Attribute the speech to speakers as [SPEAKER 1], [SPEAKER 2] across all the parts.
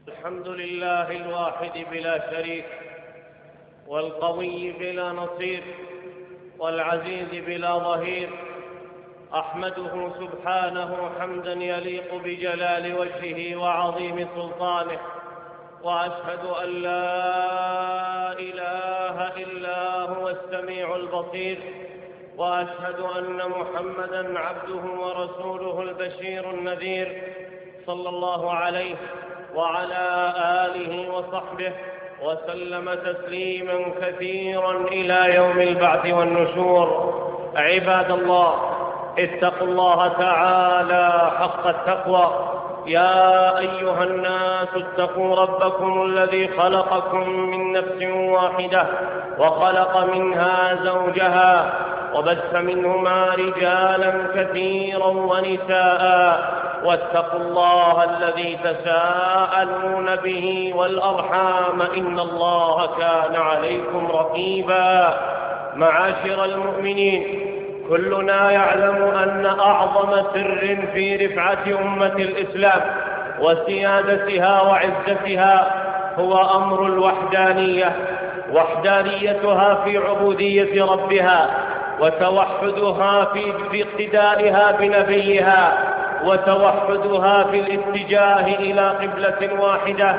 [SPEAKER 1] الحمد لله الواحد بلا شريك، والقوي بلا نصير، والعزيز بلا ظهير. أحمده سبحانه حمدا يليق بجلال وجهه وعظيم سلطانه، وأشهد أن لا إله إلا هو السميع البصير، وأشهد أن محمدًا عبده ورسوله البشير النذير، صلى الله عليه وعلى آله وصحبه وسلم تسليما كثيرا إلى يوم البعث والنشور. عباد الله، اتقوا الله تعالى حق التقوى. يا أيها الناس اتقوا ربكم الذي خلقكم من نفس واحدة، وخلق منها زوجها، وبث منهما رجالا كثيرا ونساء. واتقوا الله الذي تساءلون به والأرحام، إن الله كان عليكم رقيبا. معاشر المؤمنين، كلنا يعلم أن أعظم سر في رفعة أمة الإسلام وسيادتها وعزتها هو أمر الوحدانية، وحدانيتها في عبودية ربها، وتوحدها في اقتدائها بنبيها، وتوحدها في الاتجاه إلى قبلة واحدة،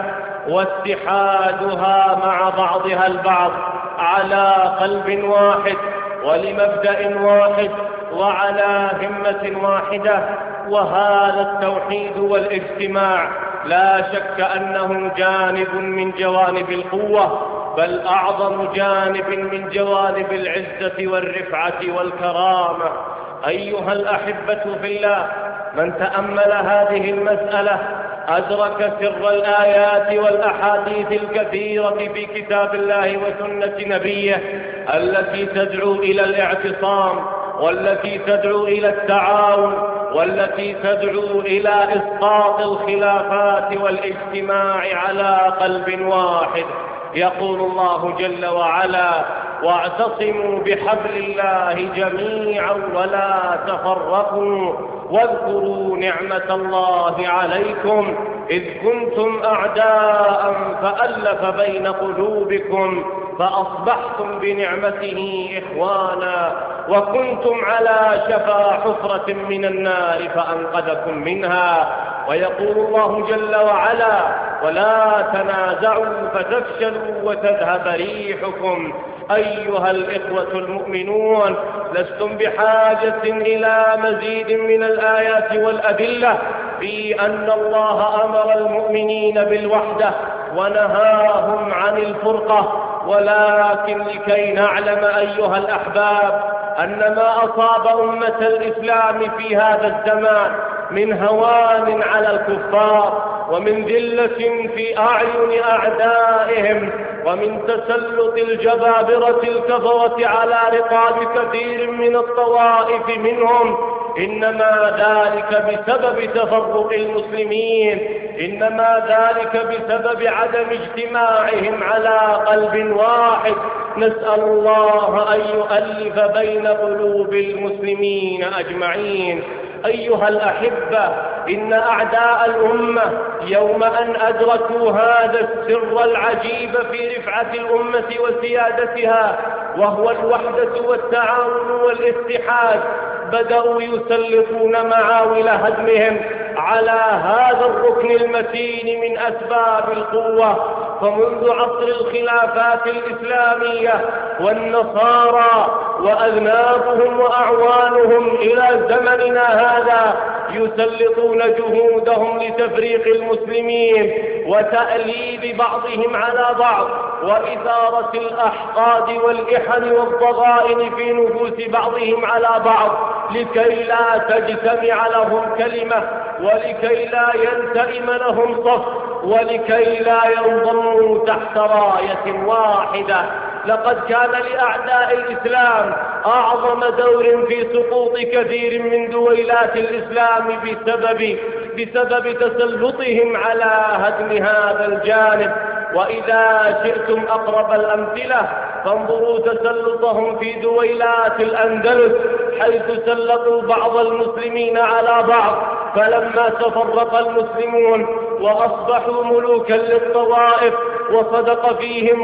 [SPEAKER 1] واتحادها مع بعضها البعض على قلب واحد ولمبدأ واحد وعلى همة واحدة. وهذا التوحيد والاجتماع لا شك أنه جانب من جوانب القوة، بل أعظم جانب من جوانب العزة والرفعة والكرامة. أيها الأحبة في الله، من تأمل هذه المسألة أدرك سر الآيات والأحاديث الكثيرة في كتاب الله وسنة نبيه التي تدعو إلى الاعتصام، والتي تدعو إلى التعاون، والتي تدعو إلى إسقاط الخلافات والاجتماع على قلب واحد. يقول الله جل وعلا: واعتصموا بحبل الله جميعا ولا تفرقوا، واذكروا نعمة الله عليكم إذ كنتم أعداء فألف بين قلوبكم فأصبحتم بنعمته إخوانا، وكنتم على شفا حفرة من النار فأنقذكم منها. ويقول الله جل وعلا: ولا تنازعوا فتفشلوا وتذهب ريحكم. أيها الإخوة المؤمنون، لستم بحاجة إلى مزيد من الآيات والأدلة في أن الله أمر المؤمنين بالوحدة ونهاهم عن الفرقة، ولكن لكي نعلم أيها الأحباب أن ما أصاب أمة الإسلام في هذا الزمان من هوان على الكفار، ومن ذلة في أعين أعدائهم، ومن تسلط الجبابرة الكفرة على رقاب كثير من الطوائف منهم، إنما ذلك بسبب تفرق المسلمين، إنما ذلك بسبب عدم اجتماعهم على قلب واحد. نسأل الله أن يؤلف بين قلوب المسلمين أجمعين. أيها الأحبة، إن أعداء الأمة يوم أن أدركوا هذا السر العجيب في رفعة الأمة وسيادتها، وهو الوحدة والتعاون والاتحاد، بدأوا يسلطون معاول هدمهم على هذا الركن المتين من أسباب القوة. فمنذ عصر الخلافات الإسلامية والنصارى وأذنابهم وأعوانهم إلى زمننا هذا يسلطون جهودهم لتفريق المسلمين وتأليب بعضهم على بعض، وإثارة الأحقاد والإحن والضغائن في نفوس بعضهم على بعض، لكي لا تجتمع لهم كلمة، ولكي لا ينتئم لهم صف، ولكي لا ينضموا تحت راية واحدة. لقد كان لأعداء الإسلام أعظم دور في سقوط كثير من دويلات الإسلام بسبب تسلطهم على هدم هذا الجانب. وإذا شئتم أقرب الأمثلة فانظروا تسلطهم في دويلات الأندلس، حيث سلطوا بعض المسلمين على بعض، فلما تفرق المسلمون وأصبحوا ملوكا للطوائف. وصدق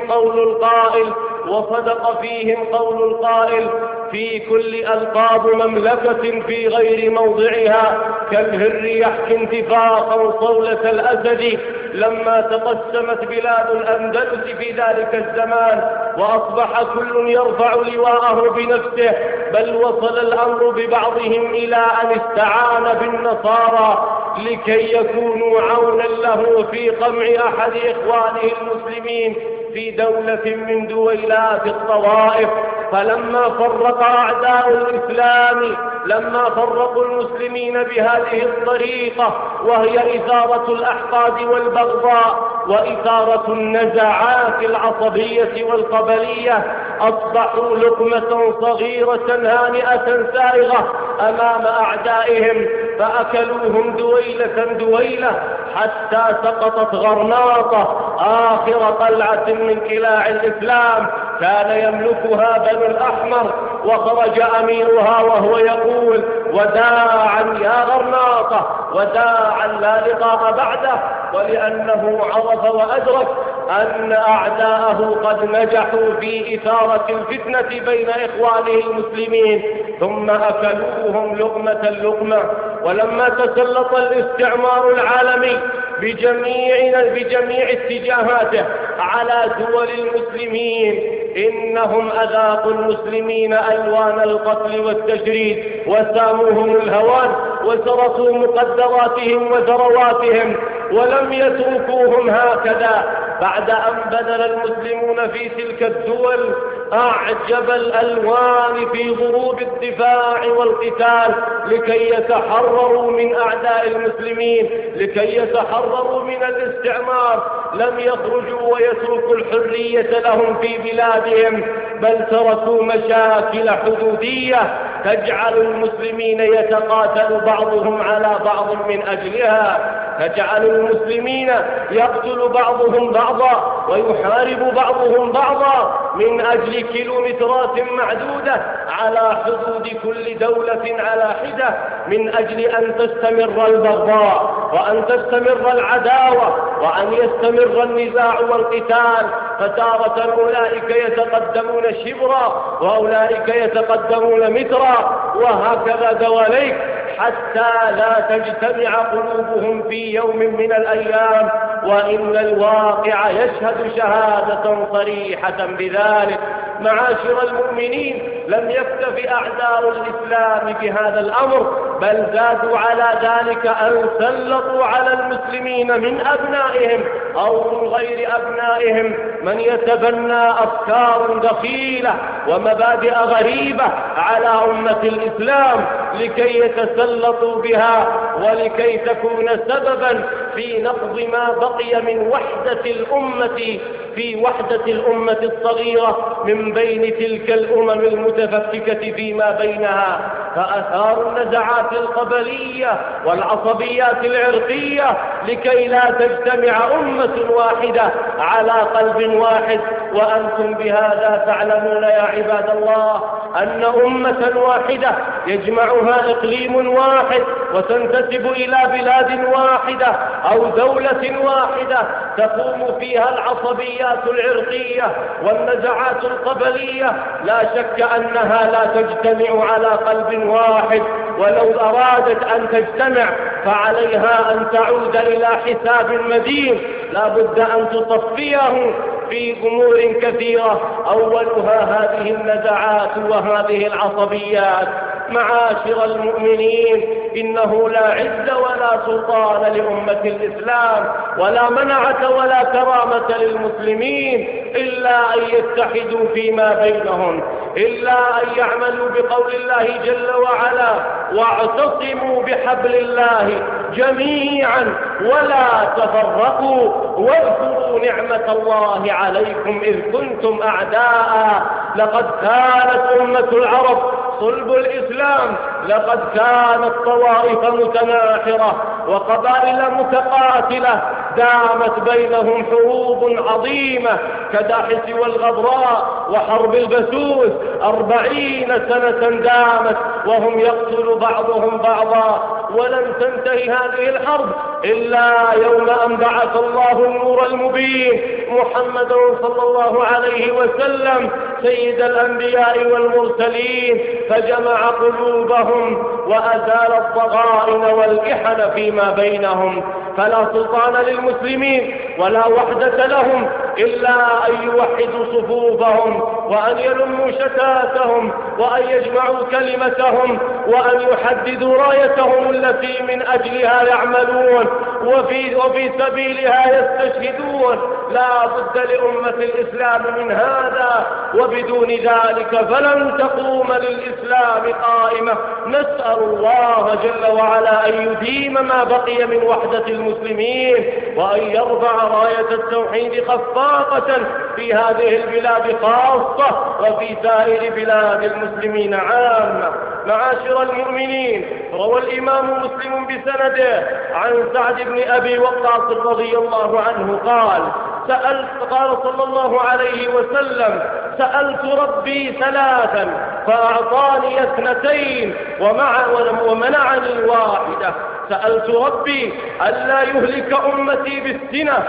[SPEAKER 1] فيهم قول القائل في كل ألقاب مملكة في غير موضعها كالهر يحكي انتفاقا صولة الأسد. لما تقسمت بلاد الأندلس في ذلك الزمان وأصبح كل يرفع لواءه بنفسه، بل وصل الأمر ببعضهم إلى أن استعان بالنصارى لكي يكونوا عونا له في قمع أحد إخوانه المسلمين في دولة من دويلات الطوائف. فلما فرق أعداء الإسلام فرقوا المسلمين بهذه الطريقة، وهي إثارة الأحقاد والبغضاء وإثارة النزاعات العصبية والقبلية، أصبحوا لقمة صغيرة هانئة سائغة أمام أعدائهم، فأكلوهم دويلة حتى سقطت غرناطة آخر قلعة من قلاع الإسلام كان يملكها بنو الأحمر. وخرج أميرها وهو يقول: وداعا يا غرناطة، وداعا لا لقاء بعده. ولأنه عرف وأدرك أن أعداءه قد نجحوا في إثارة الفتنة بين إخوانه المسلمين، ثم أكلوهم لقمة. ولما تسلط الاستعمار العالمي بجميع اتجاهاته على دول المسلمين، إنهم أذاقوا المسلمين ألوان القتل والتشريد، وساموهم الهوان، وسرقوا مقدراتهم وثرواتهم، ولم يتركوهم هكذا. بعد أن بذل المسلمون في تلك الدول أعجب الألوان في ضروب الدفاع والقتال لكي يتحرروا من أعداء المسلمين، لكي يتحرروا من الاستعمار، لم يخرجوا ويتركوا الحرية لهم في بلادهم، بل تركوا مشاكل حدودية تجعل المسلمين يتقاتل بعضهم على بعض من أجلها، تجعل المسلمين يقتل بعضهم بعضا ويحارب بعضهم بعضا من أجل كيلومترات معدودة على حدود كل دولة على حدة، من أجل أن تستمر البغضاء وأن تستمر العداوة وأن يستمر النزاع والقتال. فتارة أولئك يتقدمون شبرا وأولئك يتقدمون مترا، وهكذا دواليك، حتى لا تجتمع قلوبهم في يوم من الأيام، وإن الواقع يشهد شهادة صريحة بذلك. معاشر المؤمنين، لم يكتف أعداء الإسلام بهذا الأمر، بل زادوا على ذلك أن سلطوا على المسلمين من أبنائهم أو من غير أبنائهم من يتبنى أفكار دخيلة ومبادئ غريبة على أمة الإسلام لكي يتسلطوا بها، ولكي تكون سببا في نقض ما بقي من وحدة الأمة، في وحدة الأمة الصغيرة من بين تلك الأمم المتفككة فيما بينها. فأثاروا النزعات القبلية والعصبيات العرقية لكي لا تجتمع أمة واحدة على قلب واحد. وأنتم بهذا تعلمون يا عباد الله أن أمة واحدة يجمعها إقليم واحد وتنتسب إلى بلاد واحدة أو دولة واحدة تقوم فيها العصبيات العرقية والنزعات القبلية، لا شك أنها لا تجتمع على قلب واحد، ولو أرادت أن تجتمع فعليها أن تعود إلى حساب مدين لا بد أن تصفيه في أمور كثيرة، أولها هذه النزعات وهذه العصبيات. معاشر المؤمنين، إنه لا عز ولا سلطان لأمة الإسلام ولا منعة ولا كرامة للمسلمين إلا أن يتحدوا فيما بينهم، إلا أن يعملوا بقول الله جل وعلا: واعتصموا بحبل الله جميعا ولا تفرقوا واذكروا نعمة الله عليكم إذ كنتم أعداء. لقد كانت أمة العرب صلب الإسلام، لقد كانت طوائف متناحرة وقبائل متقاتلة دامت بينهم حروب عظيمة كداحس والغبراء وحرب البسوس، 40 سنة دامت وهم يقتل بعضهم بعضا ولن تنتهي هذه الحرب إلا يوم أن بعث الله النور المبين محمدا صلى الله عليه وسلم سيد الأنبياء والمرسلين، فجمع قلوبهم وأزال الضغائن والإحن فيما بينهم. فلا سلطان للمسلمين ولا وحدة لهم إلا أن يوحدوا صفوفهم، وأن يلموا شتاتهم، وأن يجمعوا كلمتهم، وأن يحددوا رايتهم التي من أجلها يعملون وفي سبيلها يستشهدون. لا بد لأمة الإسلام من هذا، وبدون ذلك فلن تقوم للإسلام قائمة. نسأل الله جل وعلا أن يديم ما بقي من وحدة المسلمين، وأن يرفع راية التوحيد خفاقة في هذه البلاد خاصة وفي سائر بلاد المسلمين عامة. معاشر المؤمنين، روى الإمام مسلم بسنده عن سعد بن أبي وقاص رضي الله عنه قال صلى الله عليه وسلم: سألت ربي ثلاثا فأعطاني اثنتين ومنعني واحدة. سألت ربي ألا يهلك أمتي بالسنة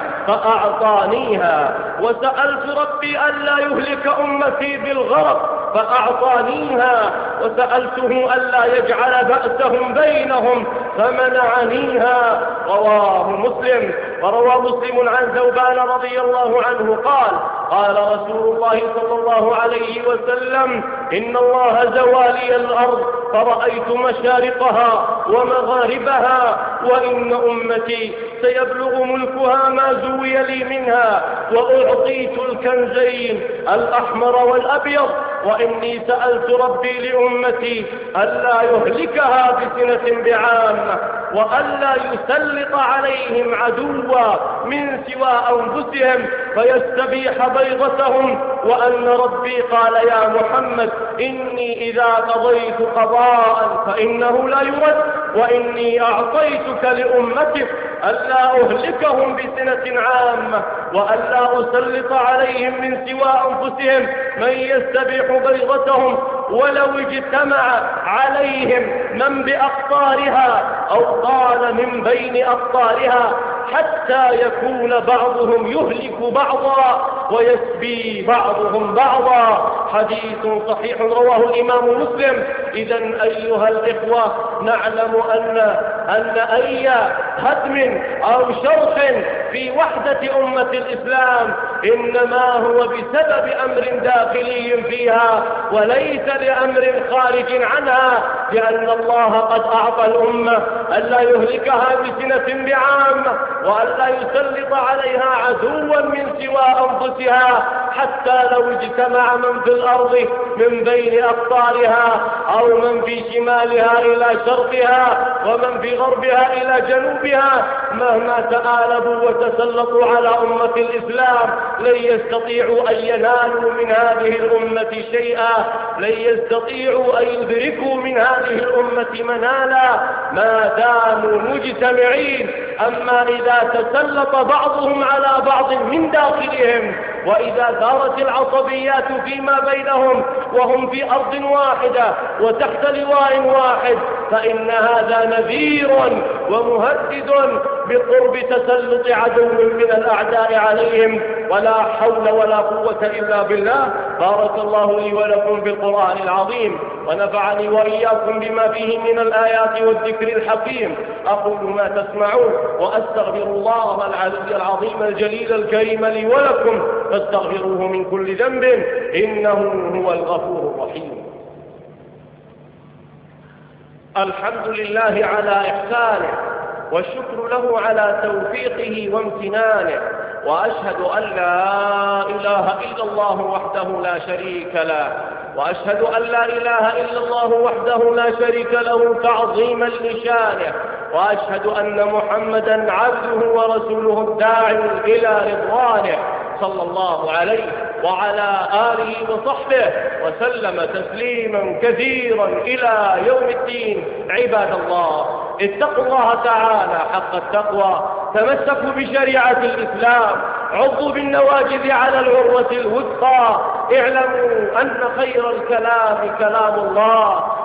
[SPEAKER 1] فأعطانيها، وسألت ربي ألا يهلك أمتي بالغرق فأعطانيها، وسألته ألا يجعل بأسهم بينهم فمنعنيها. رواه مسلم. وروى مسلم عن ثوبان رضي الله عنه قال رسول الله صلى الله عليه وسلم: إن الله زوى لي الأرض فرأيت مشارقها ومغاربها، وإن أمتي سيبلغ ملكها ما زوي لي منها، وأعطيت الكنزين الأحمر والأبيض، وإني سألت ربي لأمتي ألا يهلكها بسنة بعامة، وألا يسلط عليهم عدوا من سوى أنفسهم فيستبيح بيضتهم، وأن ربي قال: يا محمد إني إذا قضيت قضاء فإنه لا يرد، وإني أعطيتك لأمتك ألا أهلكهم بسنة عامة، وألا أسلط عليهم من سوى أنفسهم من يستبيح بيضتهم، ولو اجتمع عليهم من بأقطارها أو قال من بين أقطارها، حتى يكون بعضهم يهلك بعضا ويسبي بعضهم بعضا. حديث صحيح رواه الإمام مسلم. إذن أيها الإخوة، نعلم أن أي هدم أو شرخ في وحدة أمة الإسلام إنما هو بسبب أمر داخلي فيها وليس لأمر خارج عنها، لأن الله قد أعطى الأمة ألا يهلكها بسنة بعامة، وألا يسلط عليها عدوا من سوى أنفسها، حتى لو اجتمع من في الأرض من بين أقطارها، أو من في شمالها إلى شرقها، ومن في غربها إلى جنوبها، مهما تآلبوا وتسلطوا على أمة الإسلام لن يستطيعوا أن ينالوا من هذه الأمة شيئا، لن يستطيعوا أن يدركوا من هذه الأمة منالا ما داموا مجتمعين. أما إذا تسلط بعضهم على بعض من داخلهم، وإذا دارت العصبيات فيما بينهم وهم في أرض واحدة وتحت لواء واحد، فإن هذا نذير ومهدد بقرب تسلط عدو من الأعداء عليهم. ولا حول ولا قوة إلا بالله. بارك الله لي ولكم بالقرآن العظيم، ونفعني وإياكم بما فيه من الآيات والذكر الحكيم. أقول ما تسمعون، وأستغفر الله العلي العظيم الجليل الكريم لي ولكم، فاستغفروه من كل ذنب إنه هو الغفور الرحيم. الحمد لله على إحسانه، والشكر له على توفيقه وامتنانه، وأشهد أن لا إله إلا الله وحده لا شريك له، وأشهد أن لا إله إلا الله وحده لا شريك له تعظيما لشانه، وأشهد أن محمدا عبده ورسوله الداعي إلى رضوانه، صلى الله عليه وعلى آله وصحبه وسلم تسليما كثيرا إلى يوم الدين. عباد الله، اتقوا الله تعالى حق التقوى، تمسكوا بشريعة الإسلام، عضوا بالنواجذ على العروة الوثقى، اعلموا أن خير الكلام كلام الله،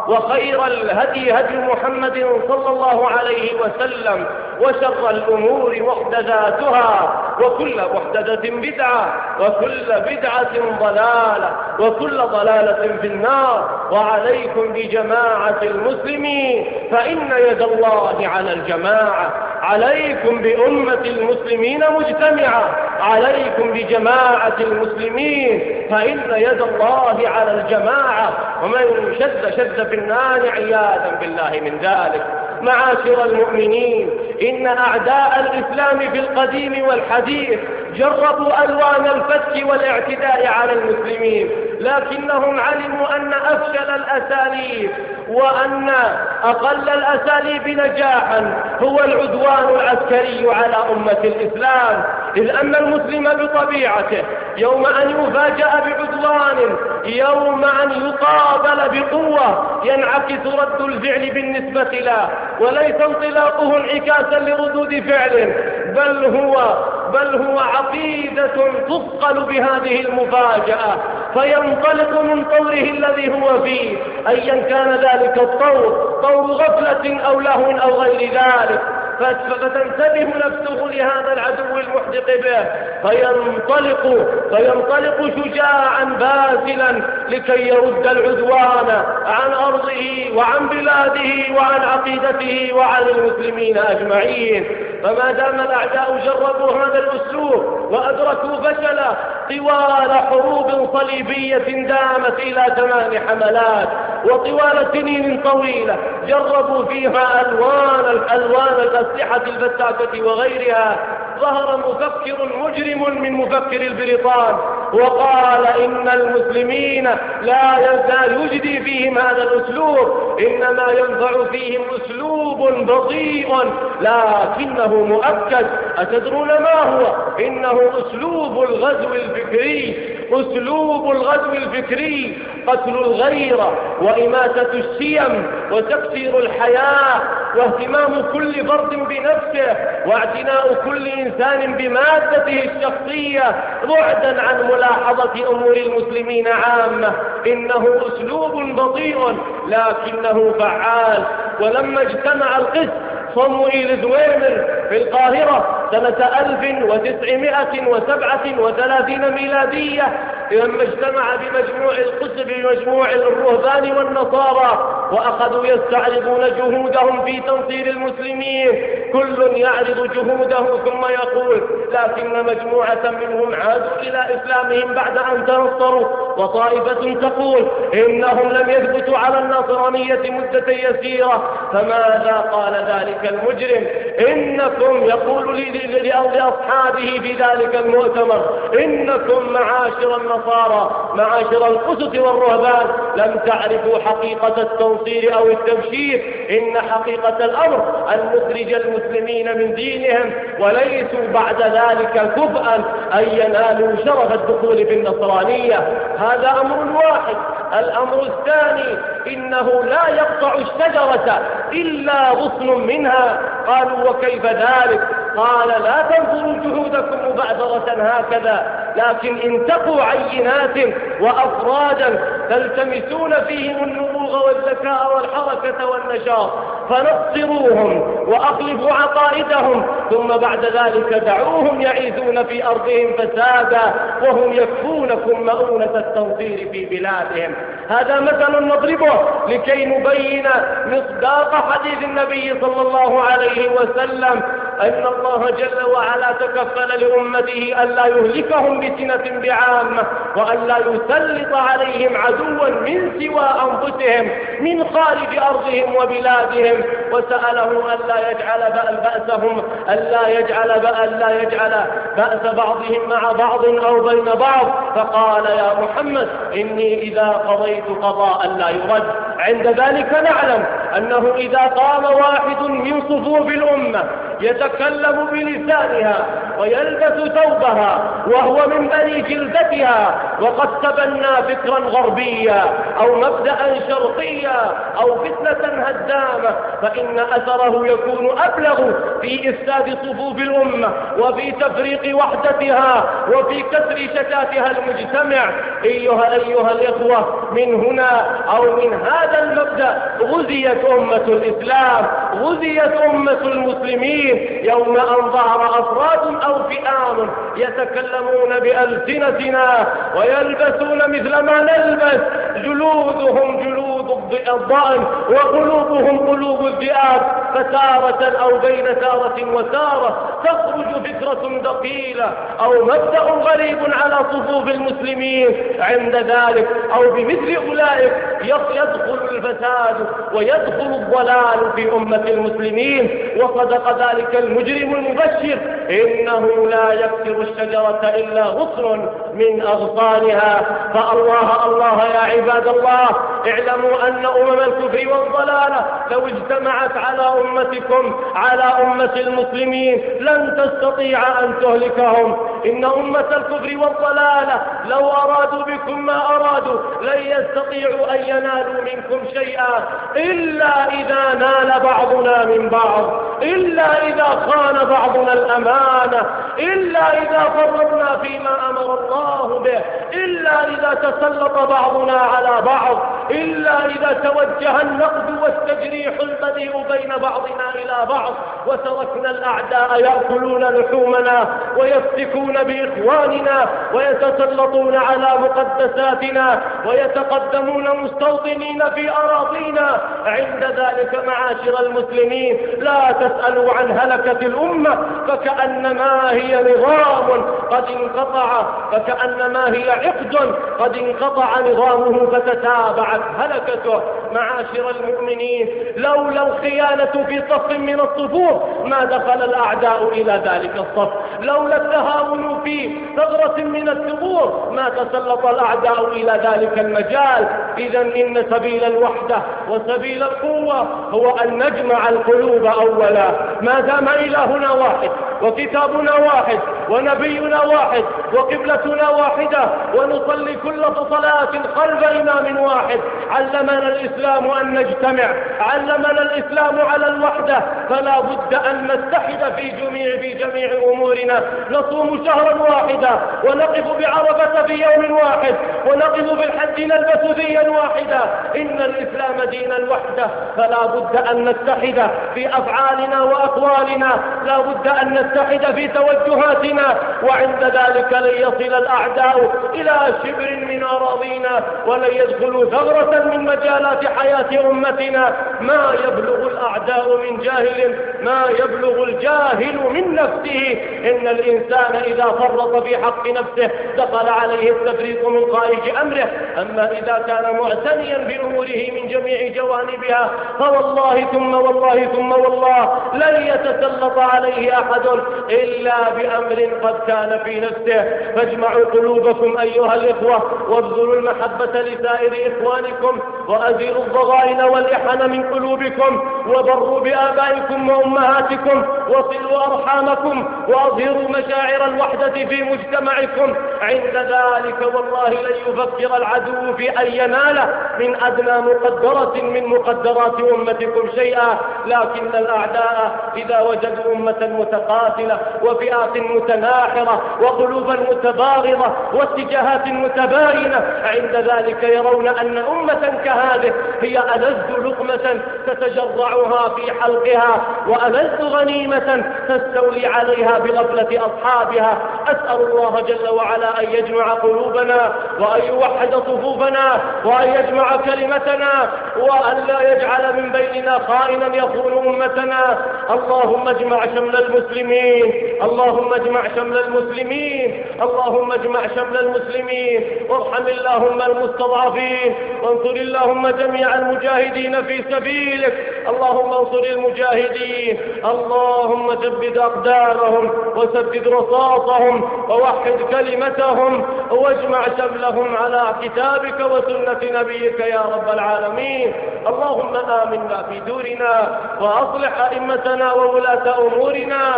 [SPEAKER 1] وخير الهدي هدي محمد صلى الله عليه وسلم، وشر الأمور محدثاتها، وكل محدثة بدعة، وكل بدعة ضلالة، وكل ضلالة في النار. وعليكم بجماعة المسلمين فإن يد الله على الجماعة، عليكم بأمة المسلمين مجتمعة، عليكم بجماعة المسلمين فإن يد الله على الجماعة، ومن شد في النار عياذا بالله من ذلك. معاشر المؤمنين، إن أعداء الإسلام في القديم والحديث جربوا ألوان الفتك والاعتداء على المسلمين، لكنهم علموا أن أفشل الأساليب وأن أقل الأساليب نجاحا هو العدوان العسكري على أمة الإسلام، إذ أن المسلم بطبيعته يوم أن يفاجأ بعدوان، يوم أن يقابل بقوة، ينعكس رد الفعل بالنسبة له، وليس انطلاقه انعكاسا لردود فعل، بل هو عقيدة تثقل بهذه المفاجأة، فينطلق من طوره الذي هو فيه، أيا كان ذلك الطور، طور غفلة أو لهو أو غير ذلك، فتنتبه نفسه لهذا العدو المحدق به، فينطلق شجاعا باسلا لكي يرد العدوان عن أرضه وعن بلاده وعن عقيدته وعن المسلمين أجمعين. فما دام الأعداء جربوا هذا الأسلوب وأدركوا فشله طوال حروب صليبية دامت إلى 8 حملات، وطوال سنين طويلة جربوا فيها ألوان الأسلحة الفتاكة وغيرها، ظهر مفكر مجرم من مفكر البريطان وقال إن المسلمين لا يجدي فيهم هذا الأسلوب، إنما ينفع فيهم أسلوب بطيء لكنه مؤكد. أتدرون ما هو؟ إنه أسلوب الغزو الفكري، أسلوب الغزو الفكري، قتل الغيرة وإماتة الشيم وتكسير الحياة واهتمام كل فرد بنفسه واعتناء كل إنسان بمادته الشخصية بعدا عن ملاحظة أمور المسلمين عامة. إنه أسلوب بطيء لكنه فعال. ولما اجتمع القس صموئيل زويمر في القاهرة سنة 1937 ميلادية، لما اجتمع بمجموع القس بمجموع الرهبان والنصارى وأخذوا يستعرضون جهودهم في تنصير المسلمين، كل يعرض جهوده ثم يقول لكن مجموعة منهم عادوا إلى إسلامهم بعد أن تنصروا، وطائفة تقول إنهم لم يثبتوا على النصرانية مدة يسيرة. فماذا قال ذلك المجرم؟ إنكم، يقول لأصحابه في ذلك المؤتمر، إنكم معاشر النصارى معاشر القسط والرهبان لم تعرفوا حقيقة التنصير أو التبشير، إن حقيقة الأمر أن نخرج المسلمين من دينهم وليسوا بعد ذلك كفءا أن ينالوا شرف الدخول في النصرانية. هذا أمر واحد. الأمر الثاني إنه لا يقطع الشجرة إلا غصن منها. قالوا وكيف ذلك؟ قال لا تنظروا جهودكم مبعثرة هكذا، لكن انتقوا عينات وأفرادا تلتمسون فيهم النبوغ والذكاء والحركة والنشاط، فنصروهم وأخلفوا عقائدهم، ثم بعد ذلك دعوهم يعيثون في أرضهم فسادا وهم يكفونكم مؤونة التنصير في بلادهم. هذا مثل نضربه لكي نبين مصداق حديث النبي صلى الله عليه وسلم أن الله جل وعلا تكفل لأمته ألا يهلكهم بسنة بعامة، وألا يسلط عليهم عدوا من سوى أنفسهم من خارج أرضهم وبلادهم، وسأله ألا يجعل بأس بعضهم مع بعض أو بين بعض، فقال يا محمد إني إذا قضيت قضاء لا يرد. عند ذلك نعلم أنه إذا قام واحد من صفوف الأمة يتكلم بلسانها ويلبس ثوبها وهو من بني جلدتها وقد تبنى فكرا غربيا أو مبدأ شرقيا أو فتنة هدامة، فإن أثره يكون أبلغ في إفساد صفوف الأمة وفي تفريق وحدتها وفي كسر شتاتها المجتمع. أيها الإخوة، من هنا أو من هذا المبدأ غزيت أمة الإسلام، غزيت أمة المسلمين يوم أن ظهر أفراد أو فئام يتكلمون بألسنتنا ويلبسون مثل ما نلبس، جلودهم جلود الضأن وقلوبهم قلوب الذئاب، فتارة أو بين تارة وتارة تخرج فكرة ثقيلة أو مبدأ غريب على صفوف المسلمين، عند ذلك أو بمثل أولئك يدخل الفساد ويدخل الضلال في أمة المسلمين. وصدق ذلك المجرم المبشر: إنه لا يكسر الشجرة إلا غصن من أغصانها. الله يا عباد الله، اعلموا أن أمم الكفر والضلالة لو اجتمعت على أمتكم، على أمة المسلمين، لن تستطيع أن تهلكهم. إن أمة الكفر والضلالة لو أرادوا بكم ما أرادوا لن يستطيعوا أن ينالوا منكم شيئا إلا إذا نال بعضنا من بعض، إلا إذا خان بعضنا الأمانة، إلا إذا فرطنا فيما أمر الله به، إلا إذا تسلط بعضنا على بعض، إلا إذا توجه النقد والتجريح البذيء بين بعضنا إلى بعض وتركنا الأعداء يأكلون لحومنا ويفتكون بإخواننا ويتسلطون على مقدساتنا ويتقدمون مستوطنين في أراضينا. عند ذلك معاشر المسلمين لا تسألوا عن هلكة الأمة، فكأنما هي نظام قد انقطع، فكأنما هي عقد قد انقطع نظامه فتتابعت هلكته. معاشر المؤمنين، لولا الخيانة في صف من الصفوف ما دخل الأعداء إلى ذلك الصف، لولا التهاون في ثغرة من الثغور ما تسلط الأعداء إلى ذلك المجال. إذا إن سبيل الوحدة وسبيل القوة هو أن نجمع القلوب أولا. ما دام إلهنا واحد وكتابنا واحد ونبينا واحد وقبلتنا واحدة ونصلي كل صلاة خلف إمام واحد، علمنا الإسلام أن نجتمع، علمنا الإسلام على الوحدة، فلا بد أن نتحد في جميع أمورنا. نصوم شهرا واحدا ونقف بعرفة في يوم واحد ونقف بالحج نلبس ذيا واحدا. إن الإسلام دين الوحدة، فلا بد أن نتحد في أفعالنا وأقوالنا، لا بد أن نتحد في توجهاتنا، وعند ذلك لن يصل الأعداء إلى شبر من أراضينا ولن يدخلوا ثغرة من مجالات حياة أمتنا. ما يبلغ الأعداء من جاهل ما يبلغ الجاهل من نفسه. إن الإنسان إذا فرط في حق نفسه دخل عليه التفريط من خارج أمره، أما إذا كان معتنيا بأموره من جميع جوانبها فوالله ثم والله ثم والله لن يتسلط عليه أحد إلا بأمر قد كان في نفسه. فاجمعوا قلوبكم أيها الإخوة وابذلوا المحبة لسائر إخوانكم وأزيلوا الضغائن والإحن من قلوبكم وبروا بآبائكم وأمهاتكم وصلوا أرحامكم وأظهروا مشاعر الوحدة في مجتمعكم. عند ذلك والله لن يفكر العدو في أن ينال من أدنى مقدرة من مقدرات أمتكم شيئا. لكن الأعداء إذا وجدوا أمة متقاتلة وفئات متناحرة وقلوبا متباغضة واتجاهات متباينة، عند ذلك يرون أن أمة كهذه هي ألذ لقمة تتجرعها في حلقها وألذ غنيمة تستولي عليها بغفلة أصحابها. أسأل الله جل وعلا أن يجمع قلوبنا وأن يوحد صفوفنا وأن يجمع كلمتنا وأن لا يجعل من بيننا خائنا يخون أمتنا. اللهم اجمع شمل المسلمين، اللهم اجمع شمل المسلمين، اللهم اجمع شمل المسلمين، وارحم اللهم المستضعفين، وانصر اللهم جميع المجاهدين في سبيلك. اللهم انصر المجاهدين، اللهم ثبت أقدامهم وسدد رصاصهم ووحد كلمتهم واجمع شملهم على كتابك وسنة نبيك يا رب العالمين. اللهم آمنا في دورنا وأصلح أئمتنا وولاة أمورنا.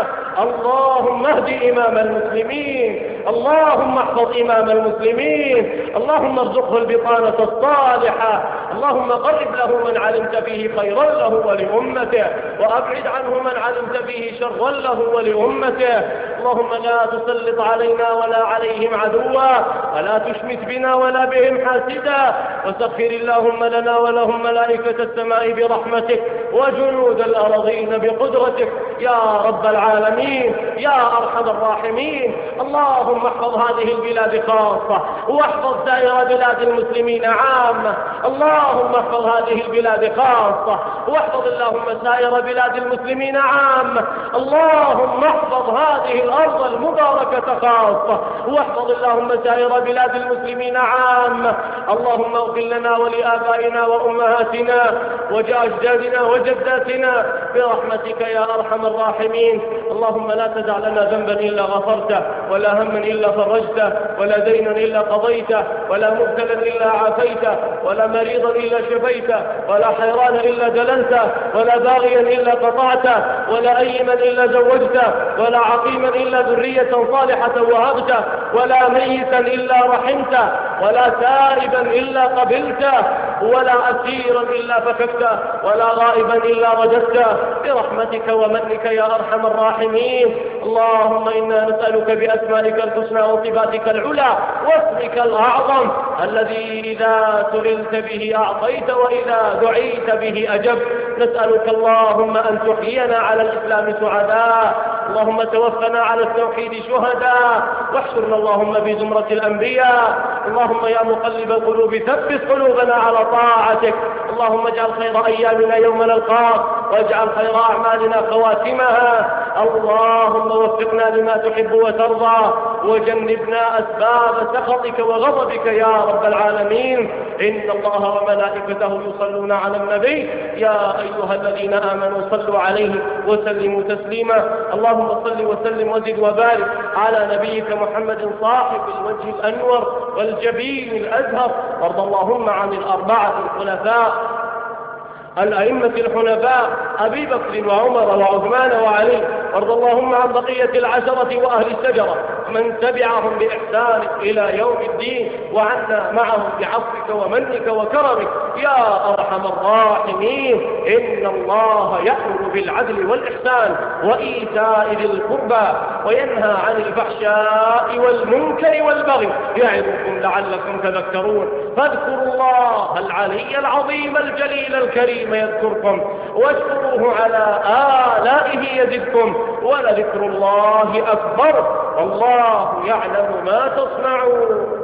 [SPEAKER 1] اللهم اهد إمام المسلمين، اللهم احفظ إمام المسلمين، اللهم ارزقه البطانة الصالحة، اللهم قرب له من علمت فيه خيرا له ولأمته، وأبعد عنه من علمت فيه شرا له ولأمته. اللهم لا تسلط علينا ولا عليهم عدوا، ولا تشمت بنا ولا بهم حاسدا، وسخر اللهم لنا ولهم ملائكة السماء برحمتك وجنود الأرضين بقدرتك يا رب العالمين يا أرحم الراحمين. اللهم احفظ هذه البلاد خاصة، واحفظ سائر بلاد المسلمين عامة. اللهم احفظ هذه البلاد خاصة، واحفظ اللهم سائر بلاد المسلمين عامة. اللهم احفظ هذه الأرض المباركة خاصة، واحفظ اللهم سائر بلاد المسلمين عامة. اللهم اغفر لنا ولآبائنا وأمهاتنا وأجدادنا وجداتنا برحمتك يا أرحم الراحمين. اللهم لا تدع لنا ذنبا إلا غفرته، ولا هما إلا فرجته، ولا دينا إلا قضيته، ولا مبتلا إلا عافيته، ولا مريضا إلا شفيته، ولا حيرانا إلا دللته، ولا باغيا إلا قطعته، ولا أيما إلا زوجته، ولا عقيما إلا ذرية صالحة وهبته، ولا ميتا إلا رحمته، ولا تائبا إلا قبلته، ولا أسيرا إلا فككته، ولا غائبا إلا رددته برحمتك ومنك يا أرحم الراحمين. اللهم إنا نسألك بأسمائك الحسنى وصفاتك العلى واسمك الأعظم الذي إذا سئلت به أعطيت وإذا دعيت به أجبت. نسألك اللهم أن تحيينا على الإسلام سعداء، اللهم توفنا على التوحيد شهداء، واحشرنا اللهم بزمرة الأنبياء. اللهم يا مقلب القلوب ثبت قلوبنا على طاعتك. اللهم اجعل خير أيامنا يوم نلقاك، واجعل خير أعمالنا خواتمها. اللهم وفقنا لما تحب وترضى، وجنبنا أسباب سخطك وغضبك يا رب العالمين. إن الله وملائكته يصلون على النبي يا أيها الذين آمنوا صلوا عليه وسلموا تسليما. اللهم صل وسلم وزد وبارك على نبيك محمد صاحب الوجه الأنور والجبين الأزهر. وارض اللهم عن الأربعة الخلفاء الأئمة الحنفاء أبي بكر وعمر وعثمان وعلي. وارض اللهم عن بقية العشرة وأهل الشجرة من تبعهم بإحسان إلى يوم الدين، وعنا معهم بعفوك ومنك وكرمك يا أرحم الراحمين. إن الله يأمر بالعدل والإحسان وإيتاء ذي القربى وينهى عن الفحشاء والمنكر والبغي يعظكم لعلكم تذكرون. فاذكروا الله العلي العظيم الجليل الكريم يذكركم، واشكروه على آلائه يزدكم، ولذكر الله أكبر، والله يعلم ما تصنعون.